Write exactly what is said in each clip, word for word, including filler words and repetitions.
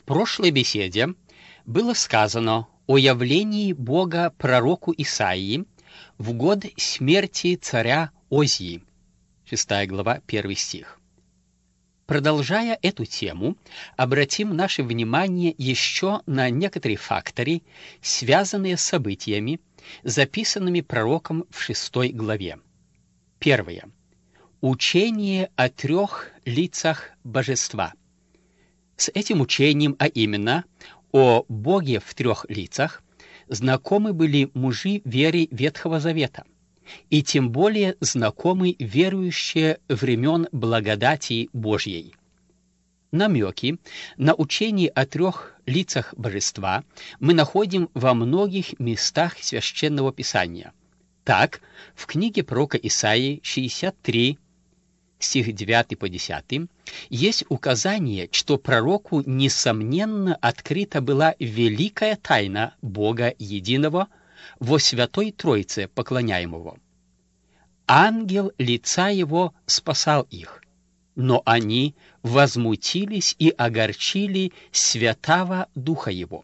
прошлой беседе было сказано о явлении Бога пророку Исаии в год смерти царя Озии, шестая глава, первый стих. Продолжая эту тему, обратим наше внимание еще на некоторые факторы, связанные с событиями, записанными пророком в шестой главе. Первое. Учение о трех лицах божества. С этим учением, а именно о Боге в трех лицах, знакомы были мужи веры Ветхого Завета, и тем более знакомы верующие времен благодати Божьей. Намеки на учение о трех лицах божества мы находим во многих местах Священного Писания. Так, в книге пророка Исаии шестьдесят три, стих девятый по десятый, есть указание, что пророку, несомненно, открыта была великая тайна Бога Единого во Святой Троице поклоняемого. Ангел лица его спасал их, но они возмутились и огорчили Святаго Духа его.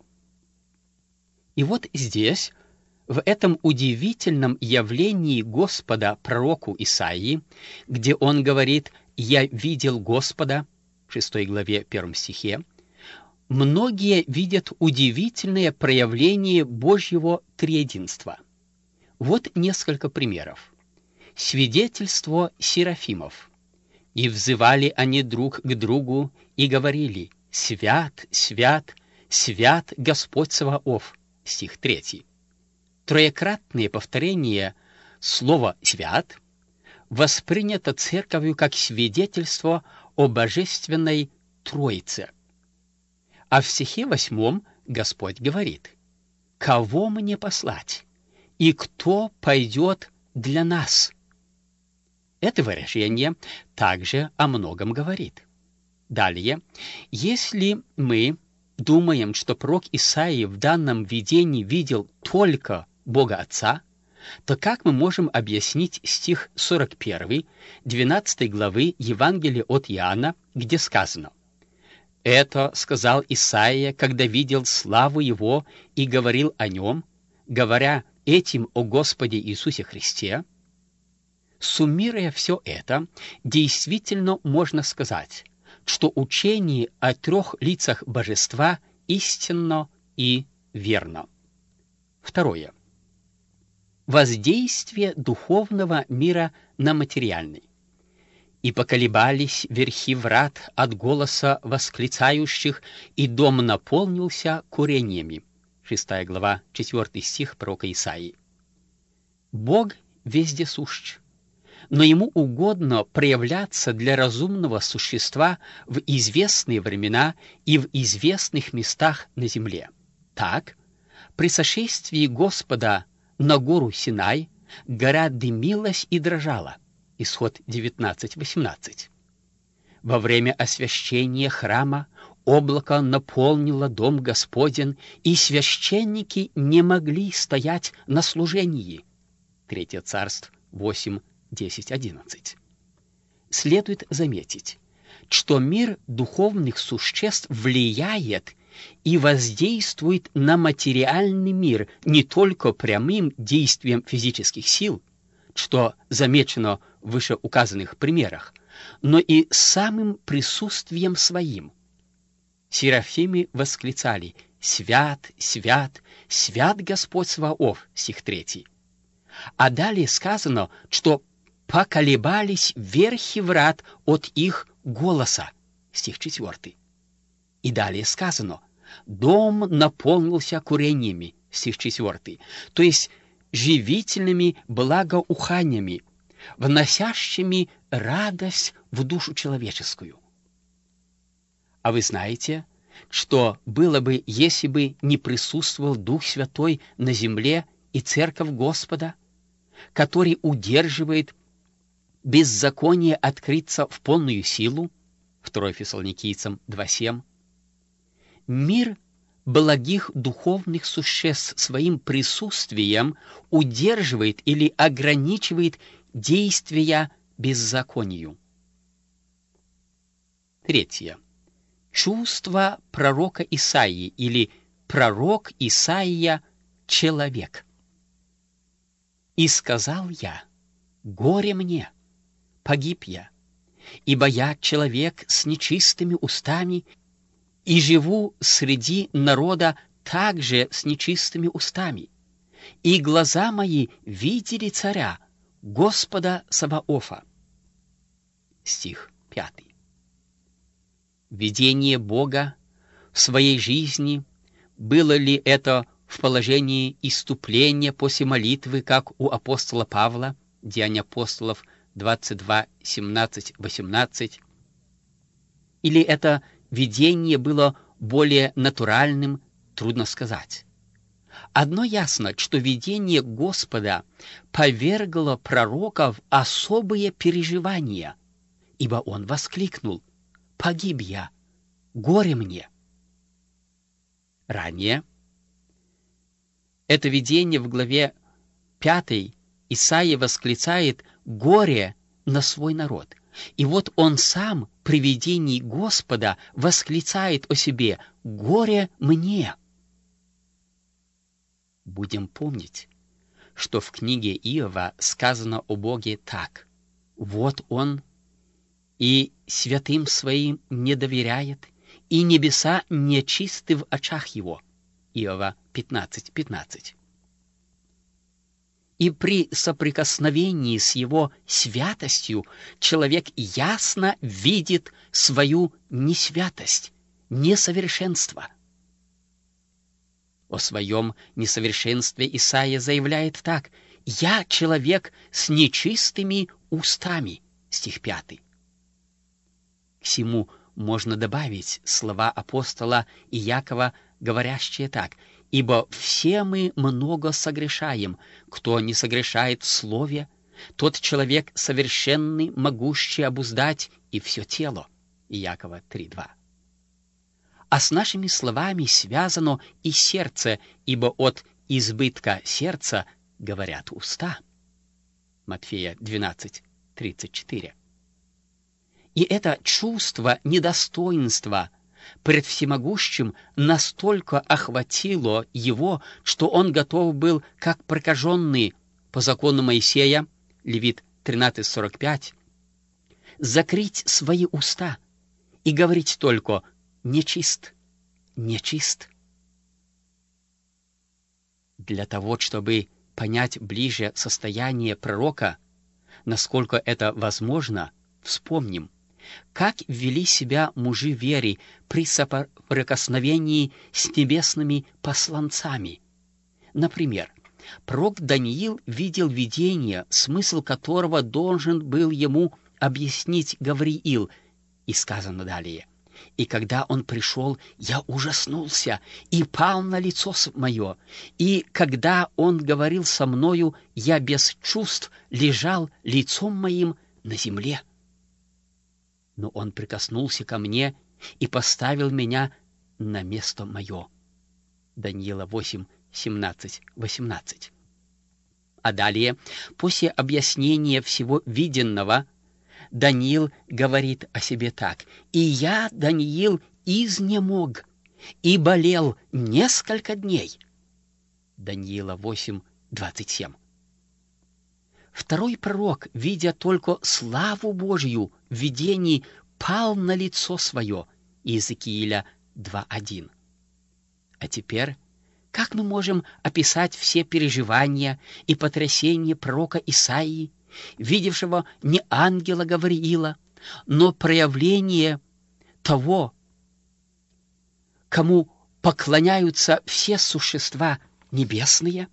И вот здесь, в этом удивительном явлении Господа пророку Исаии, где он говорит «Я видел Господа», в шестой главе, первом стихе, многие видят удивительное проявление Божьего триединства. Вот несколько примеров. Свидетельство серафимов. «И взывали они друг к другу, и говорили: Свят, свят, свят Господь Саваоф», стих третий. Троекратное повторение слова «свят» воспринято Церковью как свидетельство о Божественной Троице. А в стихе восьмом Господь говорит: «Кого мне послать? И кто пойдет для нас?» Это выражение также о многом говорит. Далее, если мы думаем, что пророк Исаия в данном видении видел только Бога Отца, то как мы можем объяснить стих сорок первый, двенадцатой главы Евангелия от Иоанна, где сказано: «Это сказал Исаия, когда видел славу Его и говорил о Нем, говоря этим о Господе Иисусе Христе». Суммируя все это, действительно можно сказать, что учение о трех лицах божества истинно и верно. Второе. Воздействие духовного мира на материальный. «И поколебались верхи врат от голоса восклицающих, и дом наполнился курениями». шестая глава, четвёртый стих пророка Исаии. Бог вездесущ, но Ему угодно проявляться для разумного существа в известные времена и в известных местах на земле. Так, при сошествии Господа на гору Синай гора дымилась и дрожала. Исход девятнадцать восемнадцать. Во время освящения храма облако наполнило дом Господень, и священники не могли стоять на служении. Третье Царств восемь десять одиннадцать. Следует заметить, что мир духовных существ влияет и воздействует на материальный мир не только прямым действием физических сил, что замечено в вышеуказанных примерах, но и самым присутствием своим. Серафимы восклицали: «Свят, свят, свят Господь Саваоф», стих третий. А далее сказано, что поколебались верхи врат от их голоса, стих четвёртый. И далее сказано: дом наполнился курениями, стих четвёртый, то есть живительными благоуханиями, вносящими радость в душу человеческую. А вы знаете, что было бы, если бы не присутствовал Дух Святой на земле и Церковь Господа, который удерживает беззаконие открыться в полную силу, второе Фессалоникийцам два семь. Мир благих духовных существ своим присутствием удерживает или ограничивает действия беззаконию. Третье. чувство пророка Исаии или пророк Исаия — человек. «И сказал я, горе мне, погиб я, ибо я человек с нечистыми устами, и живу среди народа также с нечистыми устами, и глаза мои видели царя, Господа Саваофа». Стих пятый. Видение Бога в своей жизни, было ли это в положении исступления после молитвы, как у апостола Павла, Деяния апостолов двадцать два, семнадцать, восемнадцать, или это видение было более натуральным, трудно сказать. Одно ясно, что видение Господа повергло пророка в особые переживания, ибо он воскликнул: «Погиб я, горе мне». Ранее это видение в главе пятой Исаия восклицает горе на свой народ. И вот он сам при видении Господа восклицает о себе: «Горе мне». Будем помнить, что в книге Иова сказано о Боге так: «Вот он и святым своим не доверяет, и небеса нечисты в очах его». Иова пятнадцать пятнадцать. И при соприкосновении с его святостью человек ясно видит свою несвятость, несовершенство. О своем несовершенстве Исаия заявляет так: «Я человек с нечистыми устами». Стих пятый. К сему можно добавить слова апостола Иакова, говорящие так: «Ибо все мы много согрешаем, кто не согрешает в слове, тот человек совершенный, могущий обуздать и все тело». Иакова три два. А с нашими словами связано и сердце, ибо от избытка сердца говорят уста. Матфея двенадцать тридцать четыре. И это чувство недостоинства пред всемогущим настолько охватило его, что он готов был, как прокаженный по закону Моисея, Левит тринадцать сорок пять, закрыть свои уста и говорить только: «Нечист, нечист». Для того, чтобы понять ближе состояние пророка, насколько это возможно, вспомним, как вели себя мужи веры при соприкосновении с небесными посланцами. Например, пророк Даниил видел видение, смысл которого должен был ему объяснить Гавриил, и сказано далее: «И когда он пришел, я ужаснулся и пал на лицо мое, и когда он говорил со мною, я без чувств лежал лицом моим на земле. Но он прикоснулся ко мне и поставил меня на место мое». Даниила восемь, семнадцать, восемнадцать. А далее, после объяснения всего виденного, Даниил говорит о себе так: «И я, Даниил, изнемог и болел несколько дней». Даниила восемь, двадцать семь. Второй пророк, видя только славу Божью в видении, пал на лицо свое. Иезекииля два один. А теперь, как мы можем описать все переживания и потрясения пророка Исаии, видевшего не ангела Гавриила, но проявление того, кому поклоняются все существа небесные?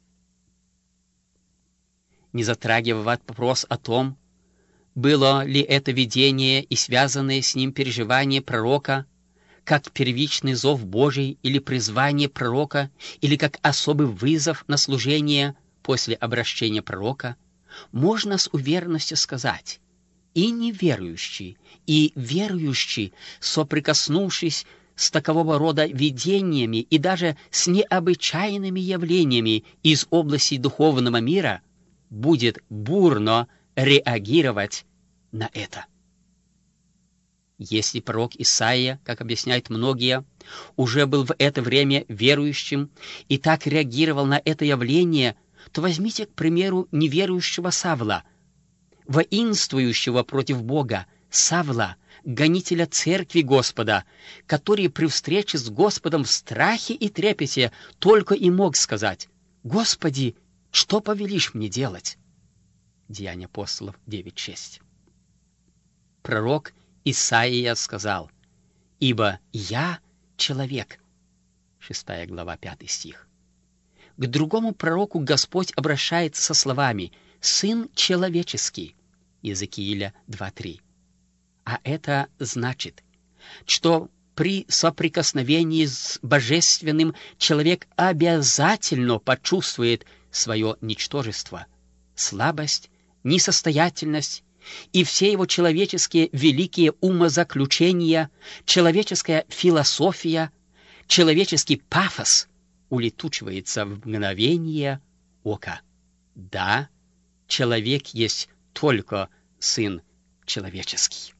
Не затрагивая вопрос о том, было ли это видение и связанное с ним переживание пророка как первичный зов Божий или призвание пророка, или как особый вызов на служение после обращения пророка, можно с уверенностью сказать: и неверующий, и верующий, соприкоснувшись с такового рода видениями и даже с необычайными явлениями из области духовного мира, будет бурно реагировать на это. Если пророк Исаия, как объясняют многие, уже был в это время верующим и так реагировал на это явление, то возьмите, к примеру, неверующего Савла, воинствующего против Бога, Савла, гонителя церкви Господа, который при встрече с Господом в страхе и трепете только и мог сказать: «Господи, что повелишь мне делать?» Деяния апостолов девять шесть. Пророк Исаия сказал: «Ибо я человек». шестая глава, пятый стих. К другому пророку Господь обращается со словами: «Сын человеческий». Иезекииля два три. А это значит, что при соприкосновении с Божественным человек обязательно почувствует свое ничтожество, слабость, несостоятельность, и все его человеческие великие умозаключения, человеческая философия, человеческий пафос улетучивается в мгновение ока. Да, человек есть только Сын человеческий.